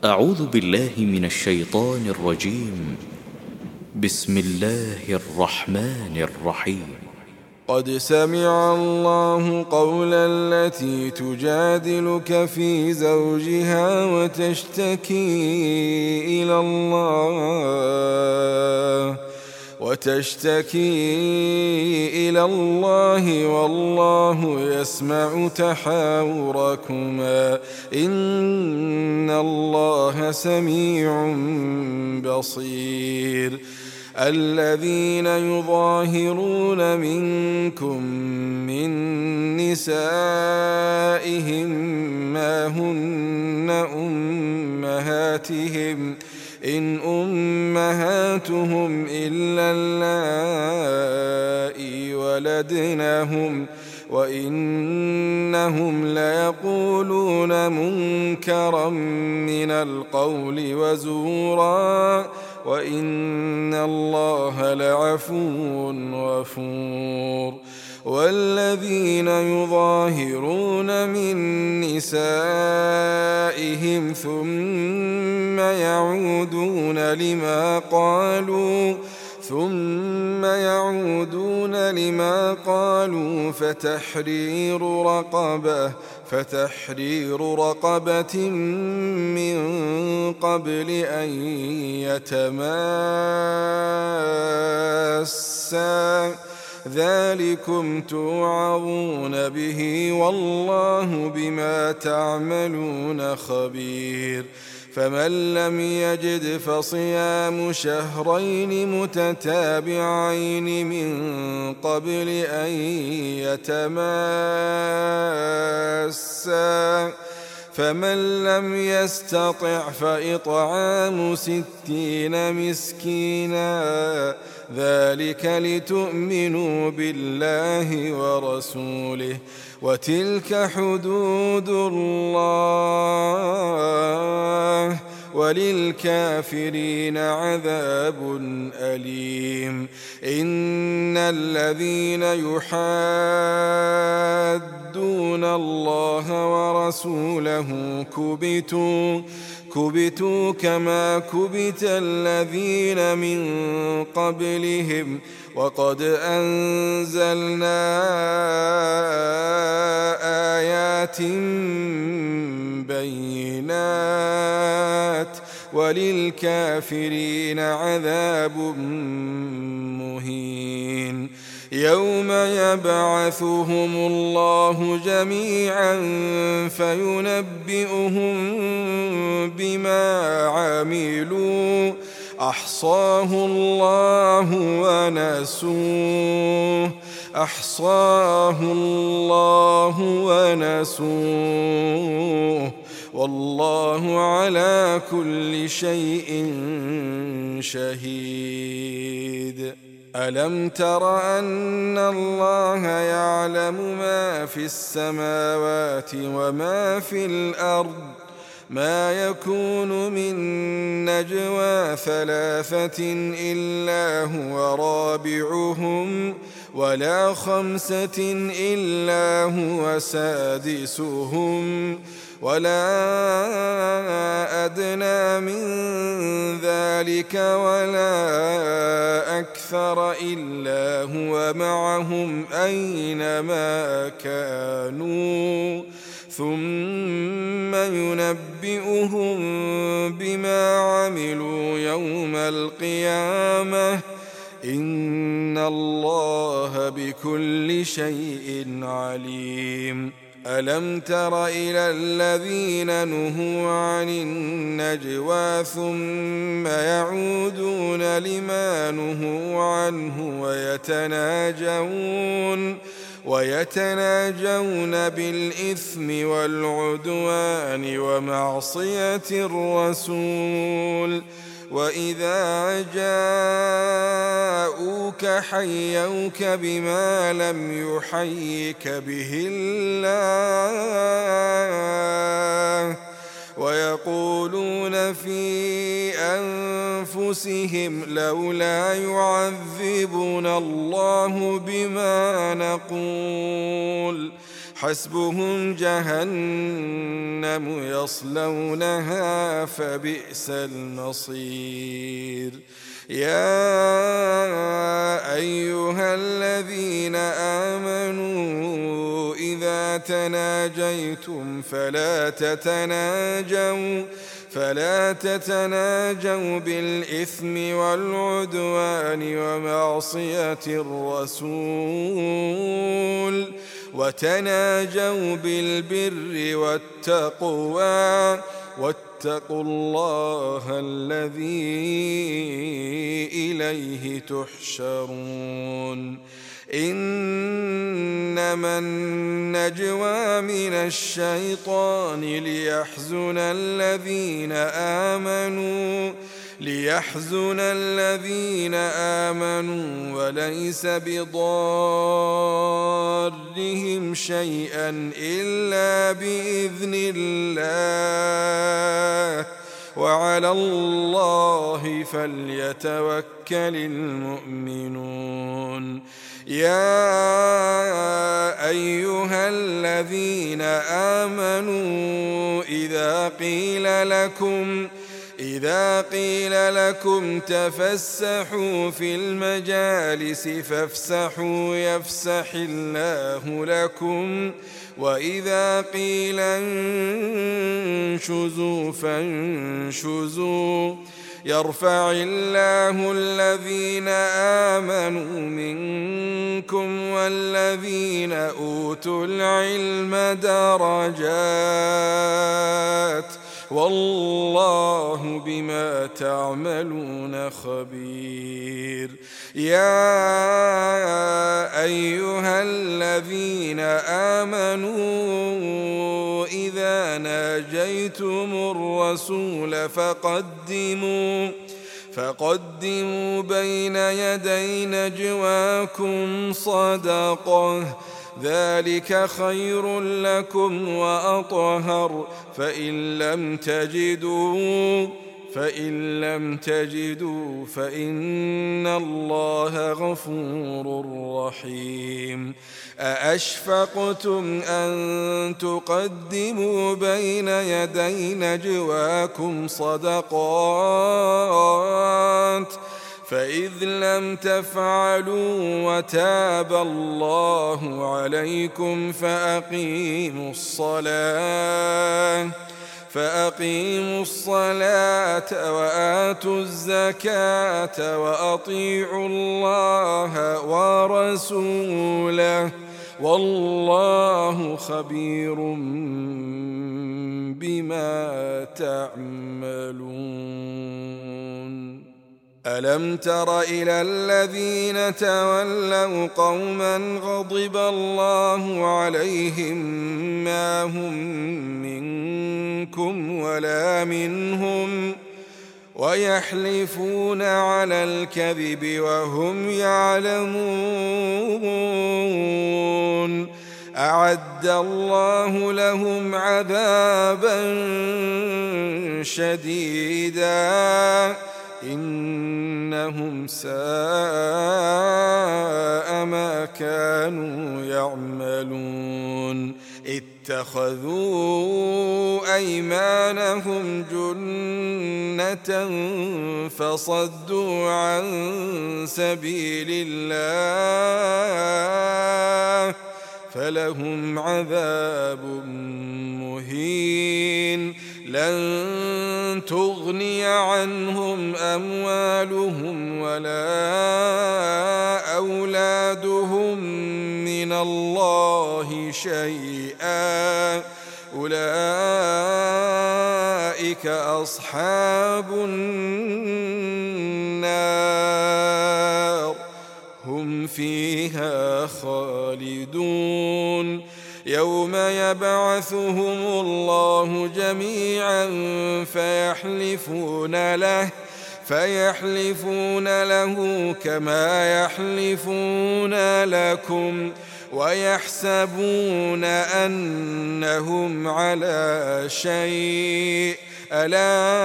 أعوذ بالله من الشيطان الرجيم. بسم الله الرحمن الرحيم. قد سمع الله قول التي تجادلك في زوجها وتشتكي إلى الله والله يسمع تحاوركما إن الله سميع بصير. الذين يظاهرون منكم من نسائهم ما هن أمهاتهم إن أمهاتهم إلا اللائي ولدنهم وإنهم ليقولون منكرا من القول وزورا وإن الله لعفو غفور. والذين يظاهرون من نسائهم ثم يعودون لما قالوا فتحرير رقبة من قبل أن يتماسا ذلكم توعظون به والله بما تعملون خبير. فمن لم يجد فصيام شهرين متتابعين من قبل أن يتماسا فمن لم يستطع فإطعام 60 مسكينا ذلك لتؤمنوا بالله ورسوله وتلك حدود الله وللكافرين عذاب أليم. إن الذين يحادون الله ورسوله كبتوا كما كبت الذين من قبلهم وقد أنزلنا آيات بينات وللكافرين عذاب مهين. يوم يبعثهم الله جميعا فينبئهم بما عملوا أحصاه الله ونسوه والله على كل شيء شهيد. ألم تر أن الله يعلم ما في السماوات وما في الأرض ما يكون من نجوى 3 إلا هو رابعهم ولا 5 إلا هو سادسهم ولا أدنى من ذلك ولا أكثر إلا هو معهم أينما كانوا ثم ينبئهم بما عملوا يوم القيامة إن الله بكل شيء عليم. ألم تر إلى الذين نهوا عن النجوى ثم يعودون لما نهوا عنه ويتناجون بالإثم والعدوان ومعصية الرسول وإذا جاءوك حيوك بما لم يحيك به الله ويقولون في أنفسهم لولا يعذبنا الله بما نقول حسبهم جهنم يصلونها فبئس المصير يا أيها الذين آمنوا إذا تناجيتم فلا تتناجوا بالإثم والعدوان ومعصية الرسول وتناجوا بالبر والتقوى واتقوا الله الذي إليه تحشرون إنما النجوى من الشيطان ليحزن الذين آمنوا وليس بضارهم شيئا إلا بإذن الله وعلى الله فليتوكل المؤمنون يا أيها الذين آمنوا إذا قيل لكم تفسحوا في المجالس فافسحوا يفسح الله لكم وإذا قيل انشزوا فانشزوا يرفع الله الذين آمنوا منكم والذين أوتوا العلم درجات والله بما تعملون خبير يا أيها الذين آمنوا إذا ناجيتم الرسول فقدموا بين يدي نجواكم صدقة ذلك خير لكم وأطهر فإن لم تجدوا فإن الله غفور رحيم أأشفقتم أن تقدموا بين يدي نجواكم صدقات فإذ لم تفعلوا وتاب الله عليكم فأقيموا الصلاة وآتوا الزكاة وأطيعوا الله ورسوله والله خبير بما تعملون ألم تر إلى الذين تولوا قوما غضب الله عليهم ما هم منكم ولا منهم ويحلفون على الكذب وهم يعلمون أعد الله لهم عذابا شديدا إنهم ساء ما كانوا يعملون اتخذوا أيمانهم جنة فصدوا عن سبيل الله فلهم عذاب مهين لن تغني عنهم أموالهم ولا أولادهم من الله شيئا أولئك أصحاب النار هم فيها خالدون يوم يبعثهم الله جميعا فيحلفون له كما يحلفون لكم ويحسبون أنهم على شيء ألا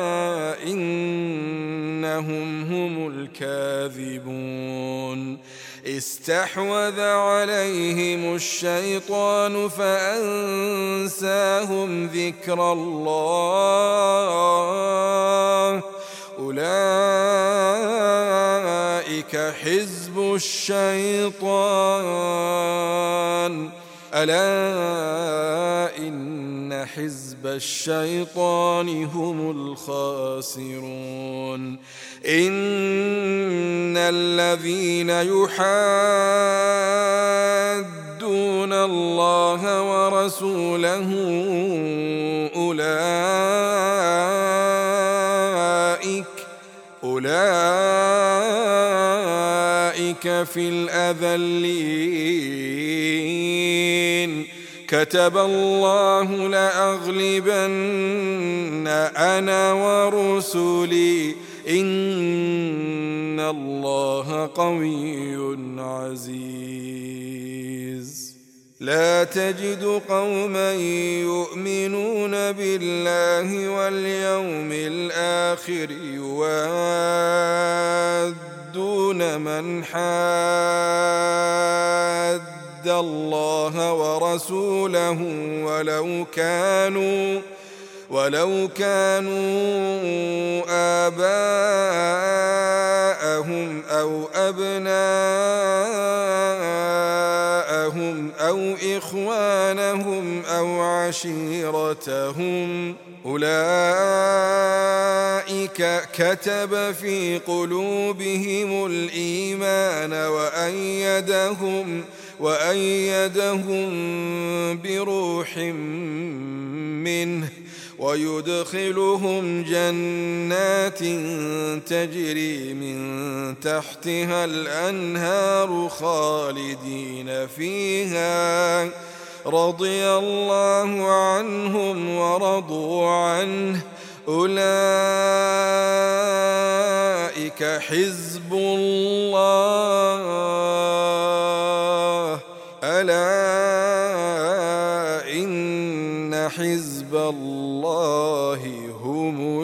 إنهم هم الكاذبون استحوذ عليهم الشيطان فأنساهم ذكر الله أولئك حزب الشيطان ألا إن حزب الشيطان هم الخاسرون إن الذين يحادون الله ورسوله أولئك في الأذلين كتب الله لأغلبن أنا ورسلي إن الله قوي عزيز لا تجد قوما يؤمنون بالله واليوم الآخر يوادون من حاد الله ورسوله ولو كانوا آباءهم أو أبناءهم أو إخوانهم أو عشيرتهم أولئك كتب في قلوبهم الإيمان وأيدهم بروح منه ويدخلهم جنات تجري من تحتها الأنهار خالدين فيها رضي الله عنهم ورضوا عنه أولئك حزب الله ألا إن حزب الله هم